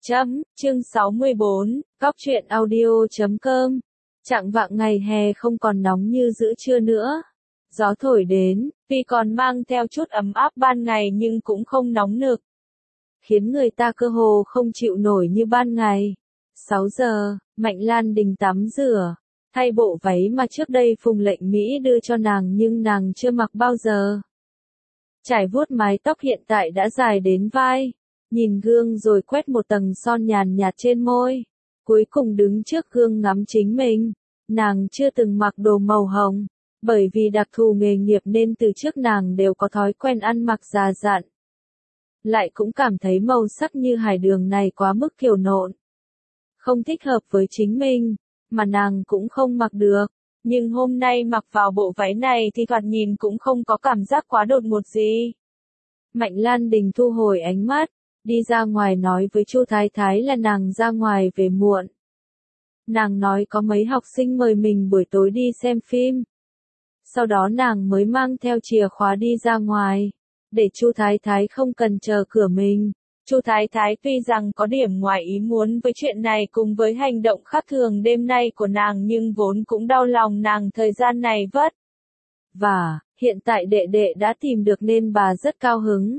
Chương 64, Góc truyện audio.com. Trạng vạng ngày hè không còn nóng như giữa trưa nữa. Gió thổi đến, tuy còn mang theo chút ấm áp ban ngày nhưng cũng không nóng nực, khiến người ta cơ hồ không chịu nổi như ban ngày. 6 giờ, Mạnh Lan Đình tắm rửa, thay bộ váy mà trước đây Phùng Lệnh Mỹ đưa cho nàng nhưng nàng chưa mặc bao giờ. Trải vuốt mái tóc hiện tại đã dài đến vai. Nhìn gương rồi quét một tầng son nhàn nhạt trên môi. Cuối cùng đứng trước gương ngắm chính mình. Nàng chưa từng mặc đồ màu hồng. Bởi vì đặc thù nghề nghiệp nên từ trước nàng đều có thói quen ăn mặc già dặn. Lại cũng cảm thấy màu sắc như hải đường này quá mức kiều nộn. Không thích hợp với chính mình, mà nàng cũng không mặc được. Nhưng hôm nay mặc vào bộ váy này thì thoạt nhìn cũng không có cảm giác quá đột ngột gì. Mạnh Lan Đình thu hồi ánh mắt. Đi ra ngoài nói với Chu Thái Thái là nàng ra ngoài về muộn. Nàng nói có mấy học sinh mời mình buổi tối đi xem phim. Sau đó nàng mới mang theo chìa khóa đi ra ngoài, để Chu Thái Thái không cần chờ cửa mình. Chu Thái Thái tuy rằng có điểm ngoài ý muốn với chuyện này cùng với hành động khác thường đêm nay của nàng nhưng vốn cũng đau lòng nàng thời gian này vất. Và, hiện tại đệ đệ đã tìm được nên bà rất cao hứng.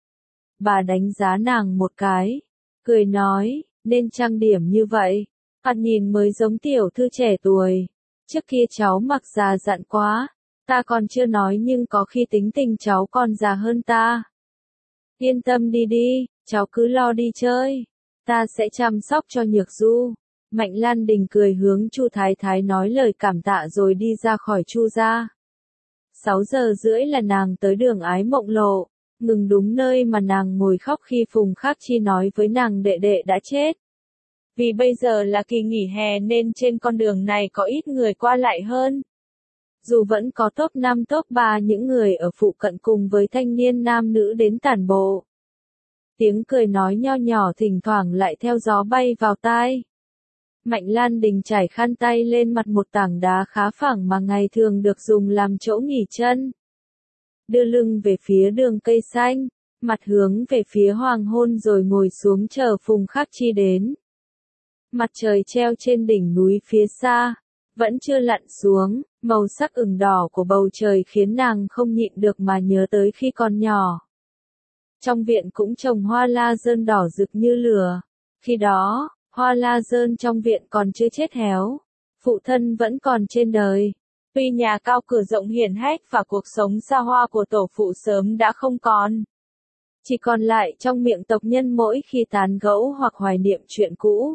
Bà đánh giá nàng một cái, cười nói, nên trang điểm như vậy, thoạt nhìn mới giống tiểu thư trẻ tuổi. Trước kia cháu mặc già dặn quá, ta còn chưa nói nhưng có khi tính tình cháu còn già hơn ta. Yên tâm đi đi, cháu cứ lo đi chơi, ta sẽ chăm sóc cho Nhược Du. Mạnh Lan Đình cười hướng Chu Thái Thái nói lời cảm tạ rồi đi ra khỏi Chu gia. 6 giờ rưỡi là nàng tới đường Ái Mộng Lộ. Ngừng đúng nơi mà nàng ngồi khóc khi Phùng Khắc Chi nói với nàng đệ đệ đã chết. Vì bây giờ là kỳ nghỉ hè nên trên con đường này có ít người qua lại hơn. Dù vẫn có top 5 top 3 những người ở phụ cận cùng với thanh niên nam nữ đến tản bộ. Tiếng cười nói nho nhỏ thỉnh thoảng lại theo gió bay vào tai. Mạnh Lan Đình trải khăn tay lên mặt một tảng đá khá phẳng mà ngày thường được dùng làm chỗ nghỉ chân. Đưa lưng về phía đường cây xanh, mặt hướng về phía hoàng hôn rồi ngồi xuống chờ Phùng Khắc Chi đến. Mặt trời treo trên đỉnh núi phía xa, vẫn chưa lặn xuống, màu sắc ửng đỏ của bầu trời khiến nàng không nhịn được mà nhớ tới khi còn nhỏ. Trong viện cũng trồng hoa la dơn đỏ rực như lửa, khi đó, hoa la dơn trong viện còn chưa chết héo, phụ thân vẫn còn trên đời. Tuy nhà cao cửa rộng hiển hách và cuộc sống xa hoa của tổ phụ sớm đã không còn. Chỉ còn lại trong miệng tộc nhân mỗi khi tán gẫu hoặc hoài niệm chuyện cũ.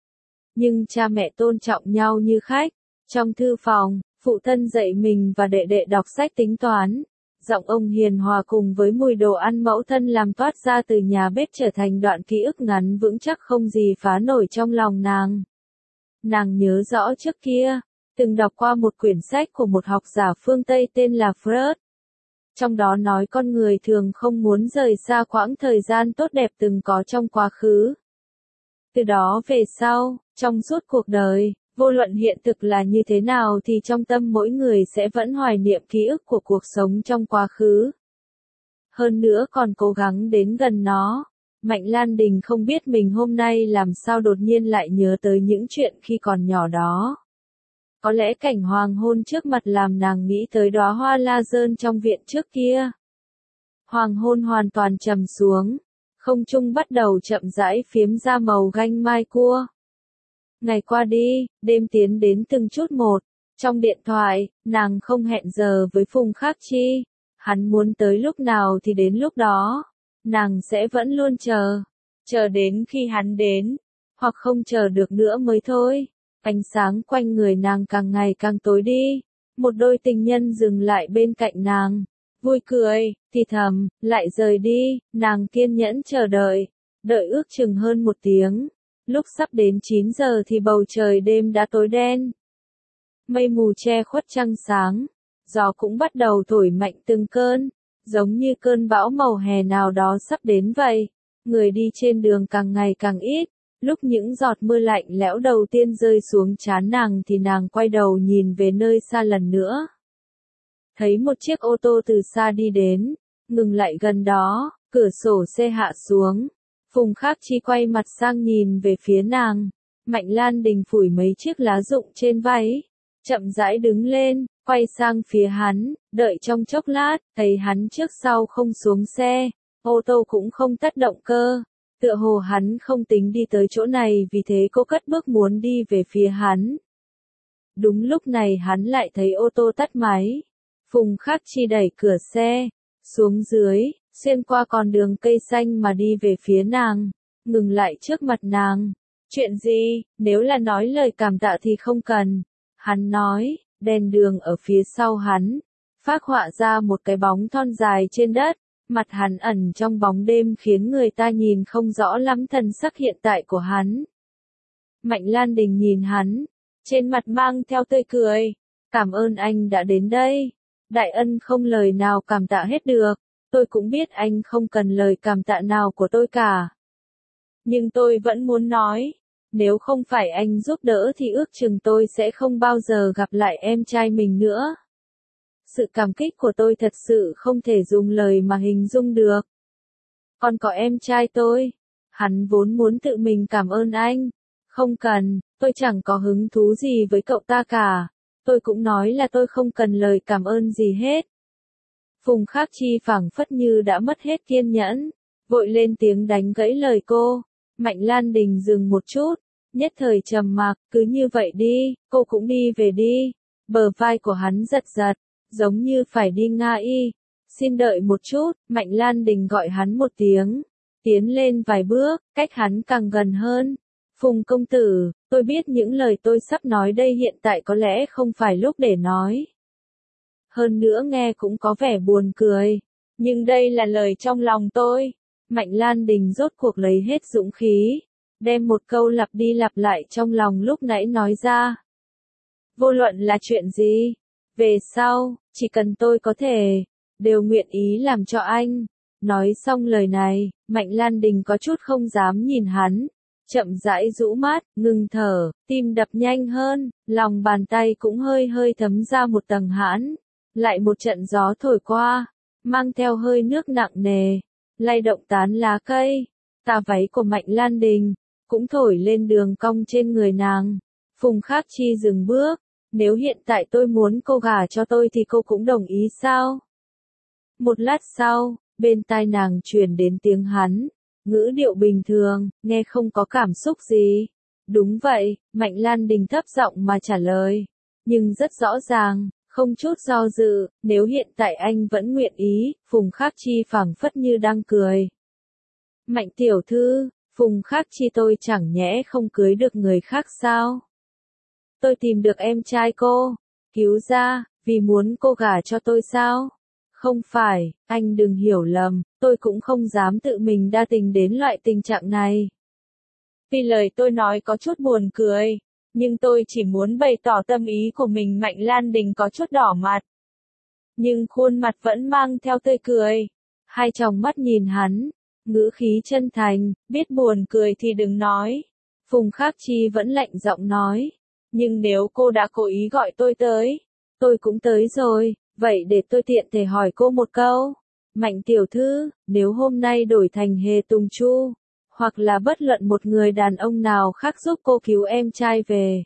Nhưng cha mẹ tôn trọng nhau như khách. Trong thư phòng, phụ thân dạy mình và đệ đệ đọc sách tính toán. Giọng ông hiền hòa cùng với mùi đồ ăn mẫu thân làm toát ra từ nhà bếp trở thành đoạn ký ức ngắn vững chắc không gì phá nổi trong lòng nàng. Nàng nhớ rõ trước kia, từng đọc qua một quyển sách của một học giả phương Tây tên là Freud. Trong đó nói con người thường không muốn rời xa quãng thời gian tốt đẹp từng có trong quá khứ. Từ đó về sau, trong suốt cuộc đời, vô luận hiện thực là như thế nào thì trong tâm mỗi người sẽ vẫn hoài niệm ký ức của cuộc sống trong quá khứ. Hơn nữa còn cố gắng đến gần nó. Mạnh Lan Đình không biết mình hôm nay làm sao đột nhiên lại nhớ tới những chuyện khi còn nhỏ đó. Có lẽ cảnh hoàng hôn trước mặt làm nàng nghĩ tới đóa hoa la dơn trong viện trước kia. Hoàng hôn hoàn toàn trầm xuống, không trung bắt đầu chậm rãi phiếm ra màu ganh mai cua. Ngày qua đi, đêm tiến đến từng chút một. Trong điện thoại, nàng không hẹn giờ với Phùng Khắc Chi. Hắn muốn tới lúc nào thì đến lúc đó. Nàng sẽ vẫn luôn chờ đến khi hắn đến, hoặc không chờ được nữa mới thôi. Ánh sáng quanh người nàng càng ngày càng tối đi. Một đôi tình nhân dừng lại bên cạnh nàng, vui cười, thì thầm, lại rời đi. Nàng kiên nhẫn chờ đợi, đợi ước chừng hơn 1 tiếng. Lúc sắp đến 9 giờ thì bầu trời đêm đã tối đen. Mây mù che khuất trăng sáng, gió cũng bắt đầu thổi mạnh từng cơn, giống như cơn bão màu hè nào đó sắp đến vậy. Người đi trên đường càng ngày càng ít. Lúc những giọt mưa lạnh lẽo đầu tiên rơi xuống trán nàng thì nàng quay đầu nhìn về nơi xa lần nữa. Thấy một chiếc ô tô từ xa đi đến, ngừng lại gần đó, cửa sổ xe hạ xuống. Phùng Khắc Chi quay mặt sang nhìn về phía nàng. Mạnh Lan Đình phủi mấy chiếc lá rụng trên váy, chậm rãi đứng lên, quay sang phía hắn, đợi trong chốc lát, thấy hắn trước sau không xuống xe, ô tô cũng không tắt động cơ. Tựa hồ hắn không tính đi tới chỗ này, vì thế cô cất bước muốn đi về phía hắn. Đúng lúc này hắn lại thấy ô tô tắt máy. Phùng Khắc Chi đẩy cửa xe xuống dưới, xuyên qua con đường cây xanh mà đi về phía nàng, ngừng lại trước mặt nàng. Chuyện gì, nếu là nói lời cảm tạ thì không cần. Hắn nói, đèn đường ở phía sau hắn, phác họa ra một cái bóng thon dài trên đất, mặt hắn ẩn trong bóng đêm khiến người ta nhìn không rõ lắm thần sắc hiện tại của hắn. Mạnh Lan Đình nhìn hắn, trên mặt mang theo tươi cười, cảm ơn anh đã đến đây. Đại ân không lời nào cảm tạ hết được, tôi cũng biết anh không cần lời cảm tạ nào của tôi cả. Nhưng tôi vẫn muốn nói, nếu không phải anh giúp đỡ thì ước chừng tôi sẽ không bao giờ gặp lại em trai mình nữa. Sự cảm kích của tôi thật sự không thể dùng lời mà hình dung được. Còn có em trai tôi, hắn vốn muốn tự mình cảm ơn anh. Không cần, tôi chẳng có hứng thú gì với cậu ta cả. Tôi cũng nói là tôi không cần lời cảm ơn gì hết. Phùng Khắc Chi phảng phất như đã mất hết kiên nhẫn, vội lên tiếng đánh gãy lời cô. Mạnh Lan Đình dừng một chút, nhất thời trầm mặc, cứ như vậy đi, cô cũng đi về đi. Bờ vai của hắn giật giật, giống như phải đi Nga y. Xin đợi một chút, Mạnh Lan Đình gọi hắn một tiếng, tiến lên vài bước, cách hắn càng gần hơn. Phùng công tử, tôi biết những lời tôi sắp nói đây hiện tại có lẽ không phải lúc để nói. Hơn nữa nghe cũng có vẻ buồn cười, nhưng đây là lời trong lòng tôi. Mạnh Lan Đình rốt cuộc lấy hết dũng khí, đem một câu lặp đi lặp lại trong lòng lúc nãy nói ra. Vô luận là chuyện gì, về sau, chỉ cần tôi có thể, đều nguyện ý làm cho anh. Nói xong lời này, Mạnh Lan Đình có chút không dám nhìn hắn, chậm rãi rũ mắt, ngừng thở, tim đập nhanh hơn, lòng bàn tay cũng hơi hơi thấm ra một tầng hãn. Lại một trận gió thổi qua, mang theo hơi nước nặng nề, lay động tán lá cây. Tà váy của Mạnh Lan Đình cũng thổi lên đường cong trên người nàng. Phùng Khắc Chi dừng bước, nếu hiện tại tôi muốn cô gả cho tôi thì cô cũng đồng ý sao? Một lát sau, bên tai nàng truyền đến tiếng hắn, ngữ điệu bình thường, nghe không có cảm xúc gì. Đúng vậy, Mạnh Lan Đình thấp giọng mà trả lời, nhưng rất rõ ràng, không chút do dự, nếu hiện tại anh vẫn nguyện ý. Phùng Khắc Chi phảng phất như đang cười. Mạnh tiểu thư, Phùng Khắc Chi, tôi chẳng nhẽ không cưới được người khác sao? Tôi tìm được em trai cô, cứu ra, vì muốn cô gả cho tôi sao? Không phải, anh đừng hiểu lầm, tôi cũng không dám tự mình đa tình đến loại tình trạng này. Vì lời tôi nói có chút buồn cười, nhưng tôi chỉ muốn bày tỏ tâm ý của mình. Mạnh Lan Đình có chút đỏ mặt, nhưng khuôn mặt vẫn mang theo tươi cười. Hai tròng mắt nhìn hắn, ngữ khí chân thành, biết buồn cười thì đừng nói. Phùng Khắc Chi vẫn lạnh giọng nói, nhưng nếu cô đã cố ý gọi tôi tới, tôi cũng tới rồi, vậy để tôi tiện thể hỏi cô một câu. Mạnh tiểu thư, nếu hôm nay đổi thành Hề Tùng Chu, hoặc là bất luận một người đàn ông nào khác giúp cô cứu em trai về,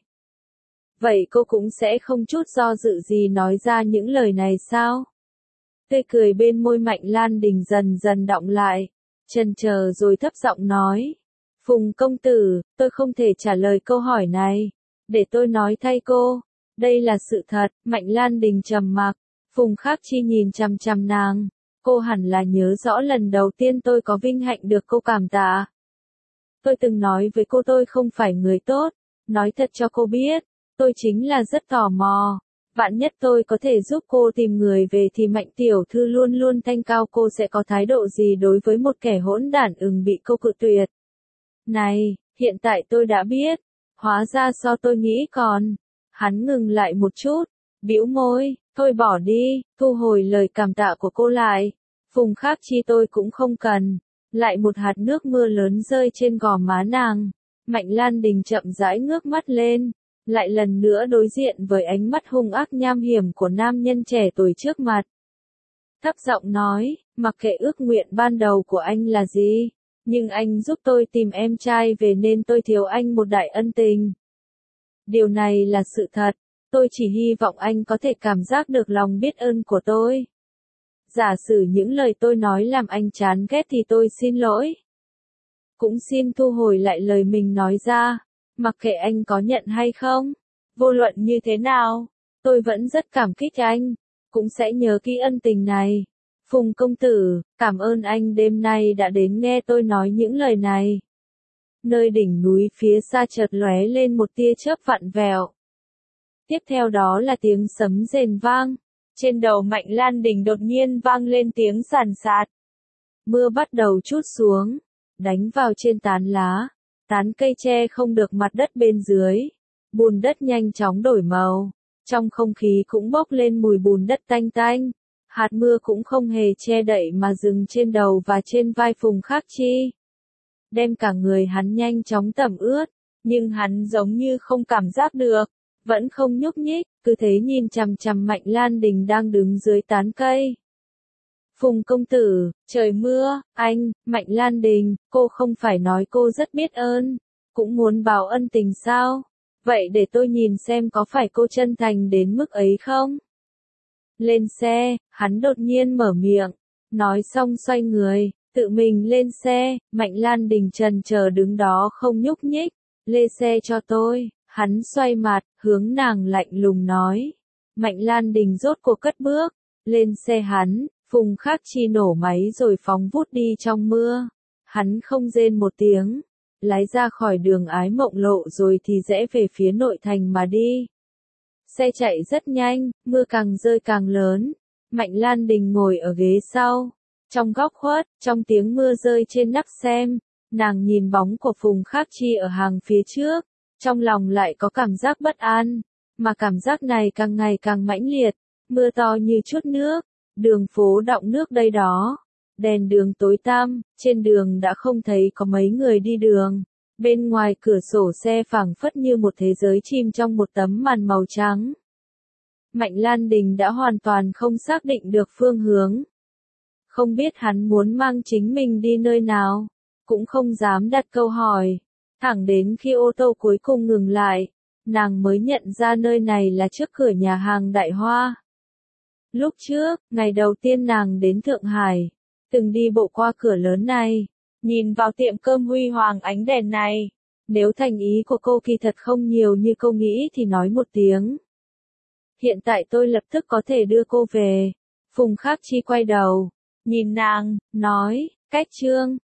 vậy cô cũng sẽ không chút do dự gì nói ra những lời này sao? Tươi cười bên môi Mạnh Lan Đình dần dần đọng lại, chần chờ rồi thấp giọng nói, Phùng công tử, tôi không thể trả lời câu hỏi này, để tôi nói thay cô, đây là sự thật. Mạnh Lan Đình trầm mặc, Phùng Khắc Chi nhìn chằm chằm nàng, cô hẳn là nhớ rõ lần đầu tiên tôi có vinh hạnh được cô cảm tạ. Tôi từng nói với cô tôi không phải người tốt, nói thật cho cô biết, tôi chính là rất tò mò. Vạn nhất tôi có thể giúp cô tìm người về thì Mạnh tiểu thư luôn luôn thanh cao, cô sẽ có thái độ gì đối với một kẻ hỗn đản bị cô cự tuyệt? Này, hiện tại tôi đã biết, hóa ra so tôi nghĩ còn. Hắn ngừng lại một chút, bĩu môi, thôi bỏ đi, thu hồi lời cảm tạ của cô lại. Phùng Khắc Chi, tôi cũng không cần. Lại một hạt nước mưa lớn rơi trên gò má nàng. Mạnh Lan Đình chậm rãi ngước mắt lên, lại lần nữa đối diện với ánh mắt hung ác nham hiểm của nam nhân trẻ tuổi trước mặt. Thấp giọng nói, mặc kệ ước nguyện ban đầu của anh là gì, Nhưng anh giúp tôi tìm em trai về nên tôi thiếu anh một đại ân tình. Điều này là sự thật, tôi chỉ hy vọng anh có thể cảm giác được lòng biết ơn của tôi. Giả sử những lời tôi nói làm anh chán ghét thì tôi xin lỗi. Cũng xin thu hồi lại lời mình nói ra, mặc kệ anh có nhận hay không. Vô luận như thế nào, tôi vẫn rất cảm kích anh, cũng sẽ nhớ kỹ ân tình này. Phùng công tử, cảm ơn anh đêm nay đã đến nghe tôi nói những lời này. Nơi đỉnh núi phía xa chợt lóe lên một tia chớp vặn vẹo. Tiếp theo đó là tiếng sấm rền vang. Trên đầu Mạnh Lan Đình đột nhiên vang lên tiếng sàn sạt. Mưa bắt đầu trút xuống, đánh vào trên tán lá. Tán cây che không được mặt đất bên dưới. Bùn đất nhanh chóng đổi màu. Trong không khí cũng bốc lên mùi bùn đất tanh tanh. Hạt mưa cũng không hề che đậy mà dừng trên đầu và trên vai Phùng Khắc Chi. Đem cả người hắn nhanh chóng tẩm ướt, nhưng hắn giống như không cảm giác được, vẫn không nhúc nhích, cứ thế nhìn chằm chằm Mạnh Lan Đình đang đứng dưới tán cây. Phùng công tử, trời mưa, anh, Mạnh Lan Đình, cô không phải nói cô rất biết ơn, cũng muốn báo ân tình sao? Vậy để tôi nhìn xem có phải cô chân thành đến mức ấy không? Lên xe, hắn đột nhiên mở miệng, nói xong xoay người, tự mình lên xe. Mạnh Lan Đình chần chờ đứng đó không nhúc nhích. Lê xe cho tôi. Hắn xoay mặt, hướng nàng lạnh lùng nói. Mạnh Lan Đình rốt cuộc cất bước, lên xe hắn. Phùng Khắc Chi nổ máy rồi phóng vút đi trong mưa. Hắn không rên một tiếng, lái ra khỏi đường Ái Mộng Lộ rồi thì rẽ về phía nội thành mà đi. Xe chạy rất nhanh, mưa càng rơi càng lớn. Mạnh Lan Đình ngồi ở ghế sau, trong góc khuất, trong tiếng mưa rơi trên nắp xem, nàng nhìn bóng của Phùng Khắc Chi ở hàng phía trước, trong lòng lại có cảm giác bất an, mà cảm giác này càng ngày càng mãnh liệt. Mưa to như chút nước, đường phố đọng nước đây đó, đèn đường tối tăm, trên đường đã không thấy có mấy người đi đường. Bên ngoài cửa sổ xe phảng phất như một thế giới chìm trong một tấm màn màu trắng. Mạnh Lan Đình đã hoàn toàn không xác định được phương hướng. Không biết hắn muốn mang chính mình đi nơi nào, cũng không dám đặt câu hỏi. Thẳng đến khi ô tô cuối cùng ngừng lại, nàng mới nhận ra nơi này là trước cửa nhà hàng Đại Hoa. Lúc trước, ngày đầu tiên nàng đến Thượng Hải, từng đi bộ qua cửa lớn này. Nhìn vào tiệm cơm huy hoàng ánh đèn này, nếu thành ý của cô kỳ thật không nhiều như cô nghĩ thì nói một tiếng. Hiện tại tôi lập tức có thể đưa cô về. Phùng Khắc Chi quay đầu, nhìn nàng, nói, cách Trương,